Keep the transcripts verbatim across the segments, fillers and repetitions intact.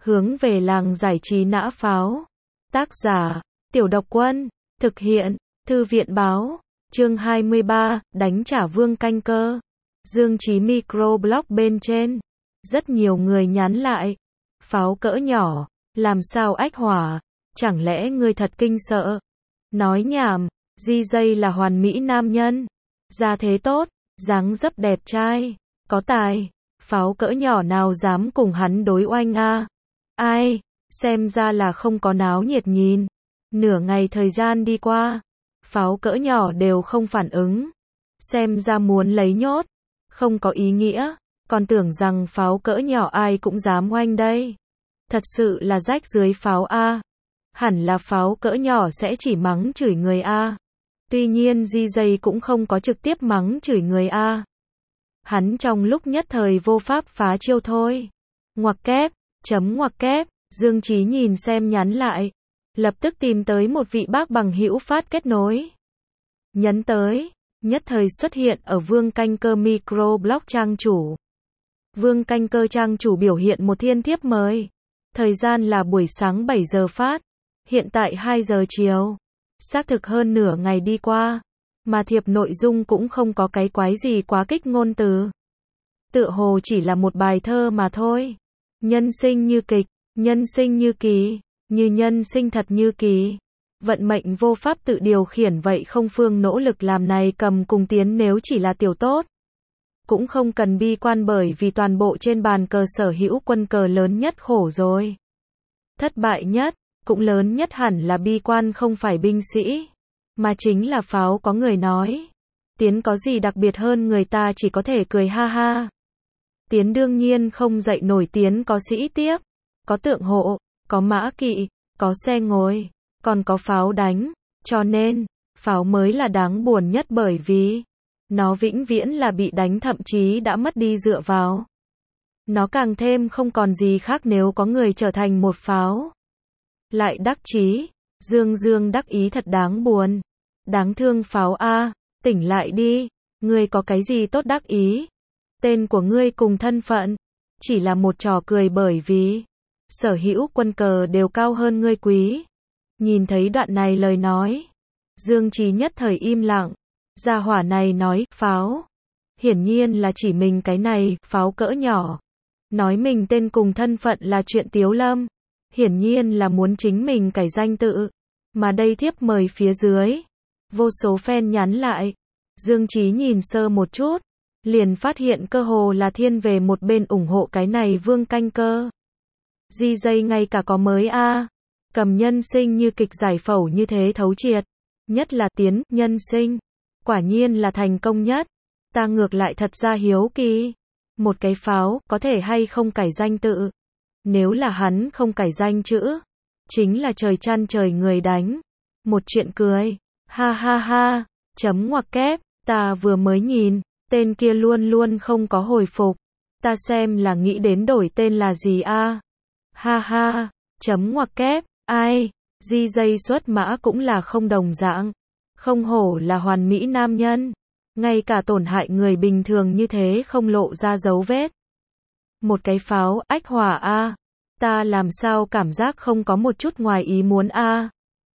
Hướng về làng giải trí nã pháo. Tác giả, Tiểu Độc Quân. Thực hiện, Thư viện báo. Chương hai mươi ba, đánh trả Vương Canh Cơ. Dương Chí microblog bên trên. Rất nhiều người nhắn lại. Pháo cỡ nhỏ, làm sao ách hỏa, chẳng lẽ ngươi thật kinh sợ. Nói nhảm, gi dây là hoàn mỹ nam nhân. Gia thế tốt, dáng dấp đẹp trai, có tài. Pháo cỡ nhỏ nào dám cùng hắn đối oanh a? Ai, xem ra là không có náo nhiệt nhìn. Nửa ngày thời gian đi qua, pháo cỡ nhỏ đều không phản ứng. Xem ra muốn lấy nhốt, không có ý nghĩa, còn tưởng rằng pháo cỡ nhỏ ai cũng dám oanh đây. Thật sự là rách dưới pháo a. Hẳn là pháo cỡ nhỏ sẽ chỉ mắng chửi người a. Tuy nhiên gi dây cũng không có trực tiếp mắng chửi người a. Hắn trong lúc nhất thời vô pháp phá chiêu thôi. Ngoặc kép, chấm ngoặc kép, Dương Chí nhìn xem nhắn lại. Lập tức tìm tới một vị bác bằng hữu phát kết nối. Nhấn tới, nhất thời xuất hiện ở Vương Canh Cơ microblog trang chủ. Vương Canh Cơ trang chủ biểu hiện một thiên thiếp mới. Thời gian là buổi sáng bảy giờ phát, hiện tại hai giờ chiều. Xác thực hơn nửa ngày đi qua, mà thiệp nội dung cũng không có cái quái gì quá kích ngôn từ. Tựa hồ chỉ là một bài thơ mà thôi. Nhân sinh như kịch, nhân sinh như kỳ, như nhân sinh thật như kỳ. Vận mệnh vô pháp tự điều khiển vậy không phương nỗ lực làm này cầm cùng tiến nếu chỉ là tiểu tốt. Cũng không cần bi quan bởi vì toàn bộ trên bàn cờ sở hữu quân cờ lớn nhất khổ rồi. Thất bại nhất, cũng lớn nhất hẳn là bi quan không phải binh sĩ, mà chính là pháo có người nói. Tiến có gì đặc biệt hơn người ta chỉ có thể cười ha ha. Tiến đương nhiên không dậy nổi Tiến có sĩ tiếp, có tượng hộ, có mã kỵ, có xe ngồi, còn có pháo đánh, cho nên, pháo mới là đáng buồn nhất bởi vì nó vĩnh viễn là bị đánh thậm chí đã mất đi dựa vào. Nó càng thêm không còn gì khác nếu có người trở thành một pháo. Lại đắc chí, Dương Dương đắc ý thật đáng buồn. Đáng thương pháo a, tỉnh lại đi, ngươi có cái gì tốt đắc ý? Tên của ngươi cùng thân phận, chỉ là một trò cười bởi vì sở hữu quân cờ đều cao hơn ngươi quý. Nhìn thấy đoạn này lời nói, Dương Chí nhất thời im lặng. Gia hỏa này nói, pháo. Hiển nhiên là chỉ mình cái này, pháo cỡ nhỏ. Nói mình tên cùng thân phận là chuyện tiếu lâm. Hiển nhiên là muốn chính mình cải danh tự. Mà đây thiếp mời phía dưới. Vô số fan nhắn lại. Dương Chí nhìn sơ một chút. Liền phát hiện cơ hồ là thiên về một bên ủng hộ cái này Vương Canh Cơ. gi dây ngay cả có mới a. Cầm nhân sinh như kịch giải phẫu như thế thấu triệt. Nhất là Tiến, nhân sinh. Quả nhiên là thành công nhất. Ta ngược lại thật ra hiếu kỳ. Một cái pháo, có thể hay không cải danh tự. Nếu là hắn không cải danh chữ, chính là trời chăn trời người đánh. Một chuyện cười. Ha ha ha. Chấm ngoặc kép. Ta vừa mới nhìn, tên kia luôn luôn không có hồi phục. Ta xem là nghĩ đến đổi tên là gì a? Ha ha. Chấm ngoặc kép. Ai? gi dây xuất mã cũng là không đồng dạng. Không hổ là hoàn mỹ nam nhân. Ngay cả tổn hại người bình thường như thế không lộ ra dấu vết. Một cái pháo, ách hỏa a. Ta làm sao cảm giác không có một chút ngoài ý muốn a.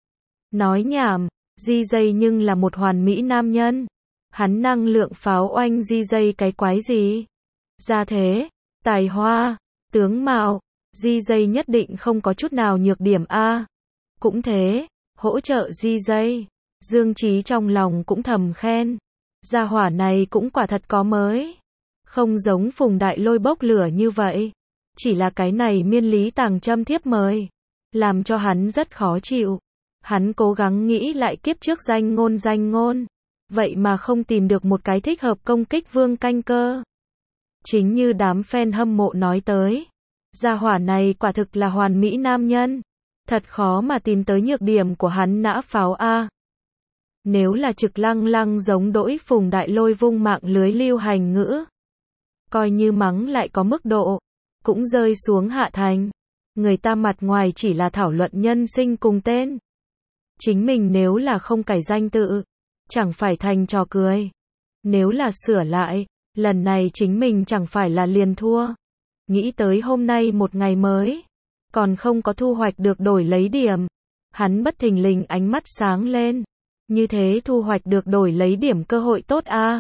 Nói nhảm, gi dây nhưng là một hoàn mỹ nam nhân. Hắn năng lượng pháo oanh gi dây cái quái gì? Gia thế, tài hoa, tướng mạo, gi dây nhất định không có chút nào nhược điểm a. Cũng thế, hỗ trợ gi dây. Dương Chí trong lòng cũng thầm khen. Gia hỏa này cũng quả thật có mới. Không giống Phùng Đại Lôi bốc lửa như vậy. Chỉ là cái này miên lý tàng châm thiếp mời. Làm cho hắn rất khó chịu. Hắn cố gắng nghĩ lại kiếp trước danh ngôn danh ngôn. Vậy mà không tìm được một cái thích hợp công kích Vương Canh Cơ. Chính như đám fan hâm mộ nói tới. Gia hỏa này quả thực là hoàn mỹ nam nhân. Thật khó mà tìm tới nhược điểm của hắn nã pháo a. Nếu là trực lăng lăng giống đỗi Phùng Đại Lôi vung mạng lưới lưu hành ngữ. Coi như mắng lại có mức độ. Cũng rơi xuống hạ thành. Người ta mặt ngoài chỉ là thảo luận nhân sinh cùng tên. Chính mình nếu là không cải danh tự. Chẳng phải thành trò cười. Nếu là sửa lại. Lần này chính mình chẳng phải là liền thua. Nghĩ tới hôm nay một ngày mới. còn không có thu hoạch được đổi lấy điểm. Hắn bất thình lình ánh mắt sáng lên. Như thế thu hoạch được đổi lấy điểm cơ hội tốt a.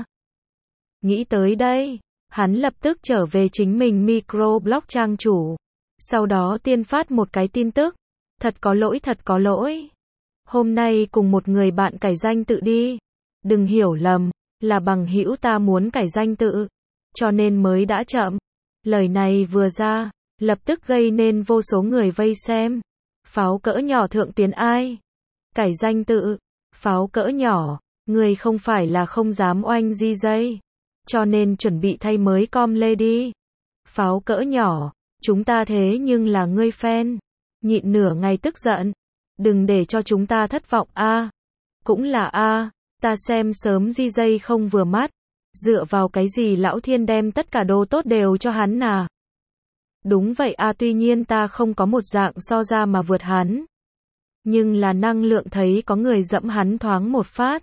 Nghĩ tới đây, hắn lập tức trở về chính mình microblog trang chủ. Sau đó tiên phát một cái tin tức. Thật có lỗi, thật có lỗi. Hôm nay cùng một người bạn cải danh tự đi. Đừng hiểu lầm, là bằng hữu ta muốn cải danh tự, cho nên mới đã chậm. Lời này vừa ra, lập tức gây nên vô số người vây xem. Pháo cỡ nhỏ thượng tuyến ai? Cải danh tự, pháo cỡ nhỏ, người không phải là không dám oanh di dây, cho nên chuẩn bị thay mới com lê đi. Pháo cỡ nhỏ, chúng ta thế nhưng là ngươi fan. Nhịn nửa ngày tức giận. Đừng để cho chúng ta thất vọng a. Cũng là a, ta xem sớm di dây không vừa mắt. Dựa vào cái gì lão thiên đem tất cả đồ tốt đều cho hắn à? Đúng vậy a, tuy nhiên ta không có một dạng so ra mà vượt hắn. Nhưng là năng lượng thấy có người dẫm hắn thoáng một phát.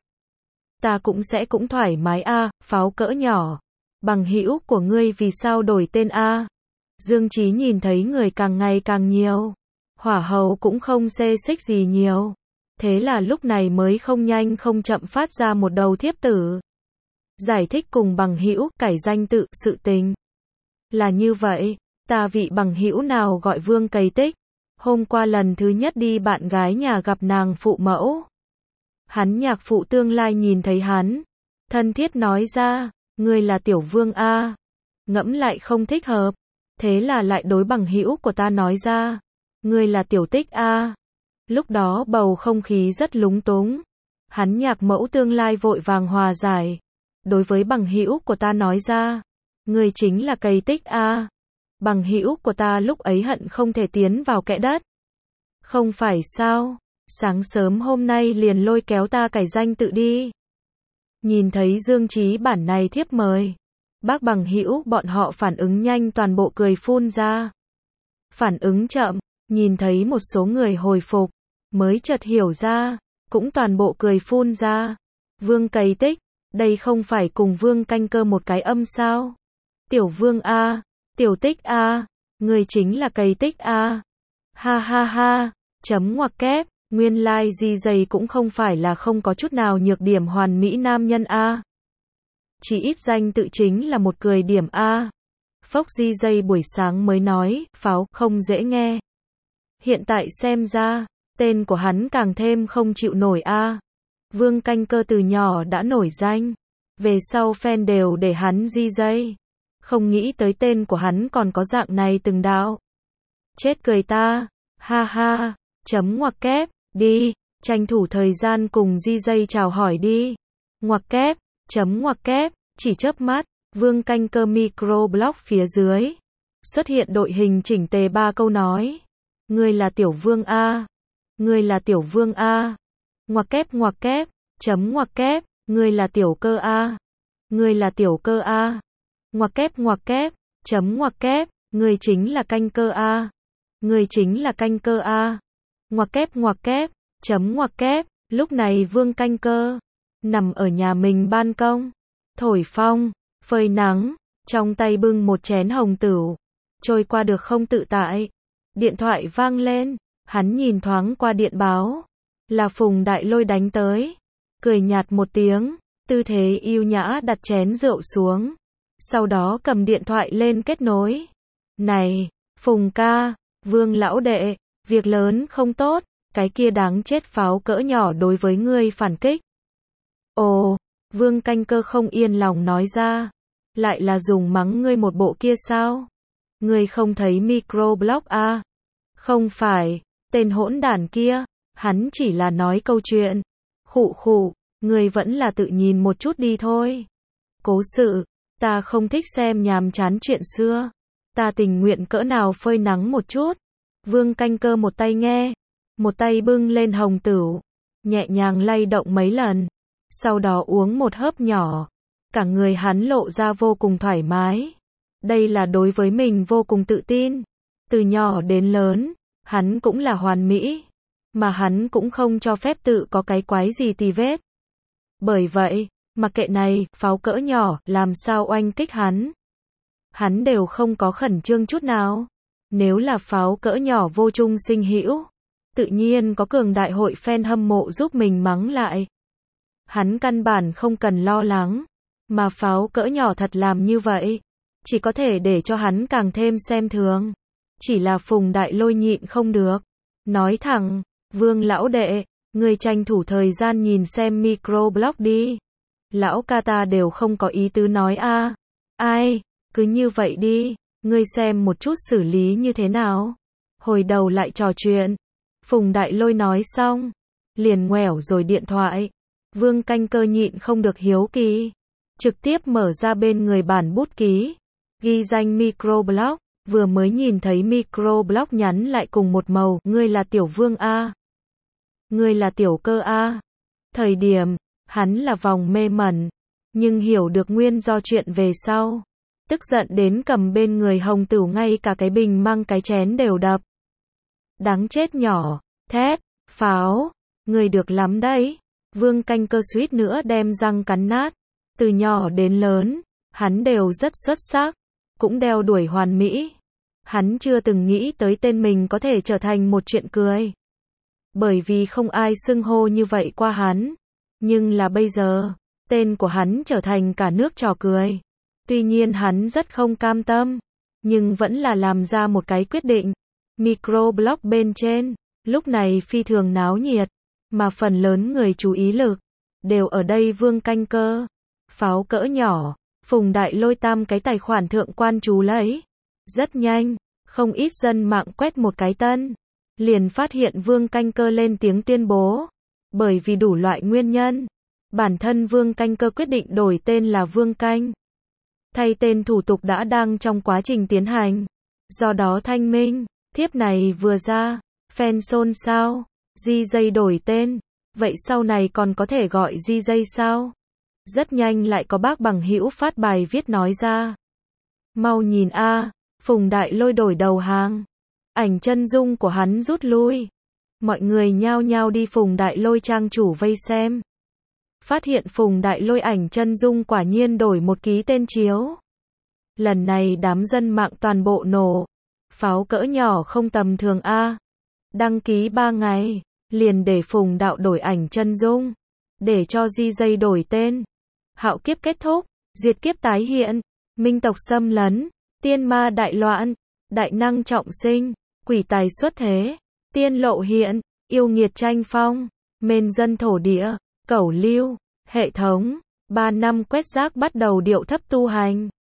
Ta cũng sẽ cũng thoải mái a, pháo cỡ nhỏ. Bằng hữu của ngươi vì sao đổi tên a? Dương Chí nhìn thấy người càng ngày càng nhiều. Hỏa hầu cũng không xê xích gì nhiều. Thế là lúc này mới không nhanh không chậm phát ra một đầu thiếp tử. Giải thích cùng bằng hữu cải danh tự sự tình. Là như vậy, ta vị bằng hữu nào gọi Vương Cày Tích. Hôm qua lần thứ nhất đi bạn gái nhà gặp nàng phụ mẫu. Hắn nhạc phụ tương lai nhìn thấy hắn. Thân thiết nói ra, ngươi là Tiểu Vương a. Ngẫm lại không thích hợp. Thế là lại đối bằng hữu của ta nói ra. Ngươi là Tiểu Tích a. Lúc đó bầu không khí rất lúng túng. Hắn nhạc mẫu tương lai vội vàng hòa giải. Đối với bằng hữu của ta nói ra. Ngươi chính là Cày Tích a. Bằng hữu của ta lúc ấy hận không thể tiến vào kẽ đất. Không phải sao? Sáng sớm hôm nay liền lôi kéo ta cải danh tự đi. Nhìn thấy Dương Chí bản này thiếp mời. Bác bằng hữu bọn họ phản ứng nhanh toàn bộ cười phun ra. Phản ứng chậm, nhìn thấy một số người hồi phục, mới chợt hiểu ra, cũng toàn bộ cười phun ra. Vương Cày Tích, đây không phải cùng Vương Canh Cơ một cái âm sao? Tiểu Vương a, Tiểu Tích a, người chính là Cày Tích a. Ha ha ha, chấm ngoặc kép, nguyên lai like di dày cũng không phải là không có chút nào nhược điểm hoàn mỹ nam nhân a. Chỉ ít danh tự chính là một cười điểm a. Phốc di dây buổi sáng mới nói, pháo không dễ nghe. Hiện tại xem ra, tên của hắn càng thêm không chịu nổi a. Vương Canh Cơ từ nhỏ đã nổi danh, về sau fan đều để hắn di dây. Không nghĩ tới tên của hắn còn có dạng này từng đạo. Chết cười ta, ha ha, chấm ngoặc kép, đi, tranh thủ thời gian cùng di dây chào hỏi đi. Ngoặc kép, chấm ngoặc kép, chỉ chớp mắt, Vương Canh Cơ microblog phía dưới. Xuất hiện đội hình chỉnh tề ba câu nói. Ngươi là Tiểu Vương a. Ngươi là Tiểu Vương a. Ngoặc kép ngoặc kép, chấm ngoặc kép, ngươi là Tiểu Cơ a. Ngươi là Tiểu Cơ a. Ngoặc kép ngoặc kép, chấm ngoặc kép, ngươi chính là Canh Cơ a. Ngươi chính là Canh Cơ a. Ngoặc kép ngoặc kép, chấm ngoặc kép, lúc này Vương Canh Cơ nằm ở nhà mình ban công, thổi phong, phơi nắng, trong tay bưng một chén hồng tửu, trôi qua được không tự tại. Điện thoại vang lên, hắn nhìn thoáng qua điện báo, là Phùng Đại Lôi đánh tới, cười nhạt một tiếng, tư thế yêu nhã đặt chén rượu xuống, sau đó cầm điện thoại lên kết nối. Này, Phùng ca, Vương lão đệ, việc lớn không tốt, cái kia đáng chết pháo cỡ nhỏ đối với ngươi phản kích. Ồ, Vương Canh Cơ không yên lòng nói ra, lại là dùng mắng ngươi một bộ kia sao? Ngươi không thấy microblog a? Không phải, tên hỗn đản kia, hắn chỉ là nói câu chuyện. Khụ khụ, ngươi vẫn là tự nhìn một chút đi thôi. Cố sự, ta không thích xem nhàm chán chuyện xưa. Ta tình nguyện cỡ nào phơi nắng một chút. Vương Canh Cơ một tay nghe, một tay bưng lên hồng tửu, nhẹ nhàng lay động mấy lần, sau đó uống một hớp nhỏ. Cả người hắn lộ ra vô cùng thoải mái. Đây là đối với mình vô cùng tự tin. Từ nhỏ đến lớn, hắn cũng là hoàn mỹ, mà hắn cũng không cho phép tự có cái quái gì tì vết. Bởi vậy, mặc kệ này, pháo cỡ nhỏ, làm sao oanh kích hắn. Hắn đều không có khẩn trương chút nào. Nếu là pháo cỡ nhỏ vô trung sinh hữu, tự nhiên có cường đại hội fan hâm mộ giúp mình mắng lại. Hắn căn bản không cần lo lắng, mà pháo cỡ nhỏ thật làm như vậy, chỉ có thể để cho hắn càng thêm xem thường. Chỉ là Phùng Đại Lôi nhịn không được, nói thẳng, Vương lão đệ, người tranh thủ thời gian nhìn xem microblog đi. Lão ca ta đều không có ý tứ nói a. Ai, cứ như vậy đi, ngươi xem một chút xử lý như thế nào. Hồi đầu lại trò chuyện. Phùng Đại Lôi nói xong, liền ngoẻo rồi điện thoại. Vương Canh Cơ nhịn không được hiếu kỳ, trực tiếp mở ra bên người bản bút ký, ghi danh microblog, vừa mới nhìn thấy microblog nhắn lại cùng một màu, ngươi là Tiểu Vương a, ngươi là Tiểu Cơ a. Thời điểm, hắn là vòng mê mẩn, nhưng hiểu được nguyên do chuyện về sau, tức giận đến cầm bên người Hồng Tửu ngay cả cái bình mang cái chén đều đập. Đáng chết nhỏ, thét, pháo, ngươi được lắm đấy. Vương Canh Cơ suýt nữa đem răng cắn nát. Từ nhỏ đến lớn, hắn đều rất xuất sắc, cũng đeo đuổi hoàn mỹ. Hắn chưa từng nghĩ tới tên mình có thể trở thành một chuyện cười. Bởi vì không ai xưng hô như vậy qua hắn. Nhưng là bây giờ, tên của hắn trở thành cả nước trò cười. Tuy nhiên hắn rất không cam tâm, nhưng vẫn là làm ra một cái quyết định. Microblog bên trên, lúc này phi thường náo nhiệt, mà phần lớn người chú ý lực đều ở đây Vương Canh Cơ. Pháo cỡ nhỏ, Phùng Đại Lôi tam cái tài khoản thượng quan chú lấy. Rất nhanh, không ít dân mạng quét một cái tân, liền phát hiện Vương Canh Cơ lên tiếng tuyên bố. Bởi vì đủ loại nguyên nhân, bản thân Vương Canh Cơ quyết định đổi tên là Vương Canh. Thay tên thủ tục đã đang trong quá trình tiến hành. Do đó thanh minh, thiếp này vừa ra, fan xôn xao, đê gi đổi tên, vậy sau này còn có thể gọi đê gi sao? Rất nhanh lại có bác bằng hữu phát bài viết nói ra. Mau nhìn a, Phùng Đại Lôi đổi đầu hàng. Ảnh chân dung của hắn rút lui. Mọi người nhao nhao đi Phùng Đại Lôi trang chủ vây xem. Phát hiện Phùng Đại Lôi ảnh chân dung quả nhiên đổi một ký tên chiếu. Lần này đám dân mạng toàn bộ nổ. Pháo cỡ nhỏ không tầm thường a. Đăng ký ba ngày, liền để Phùng Đạo đổi ảnh chân dung, để cho đê gi đổi tên. Hạo kiếp kết thúc, diệt kiếp tái hiện, minh tộc xâm lấn, tiên ma đại loạn, đại năng trọng sinh, quỷ tài xuất thế, tiên lộ hiện, yêu nghiệt tranh phong, mên dân thổ địa, cẩu lưu, hệ thống, ba năm quét rác bắt đầu điệu thấp tu hành.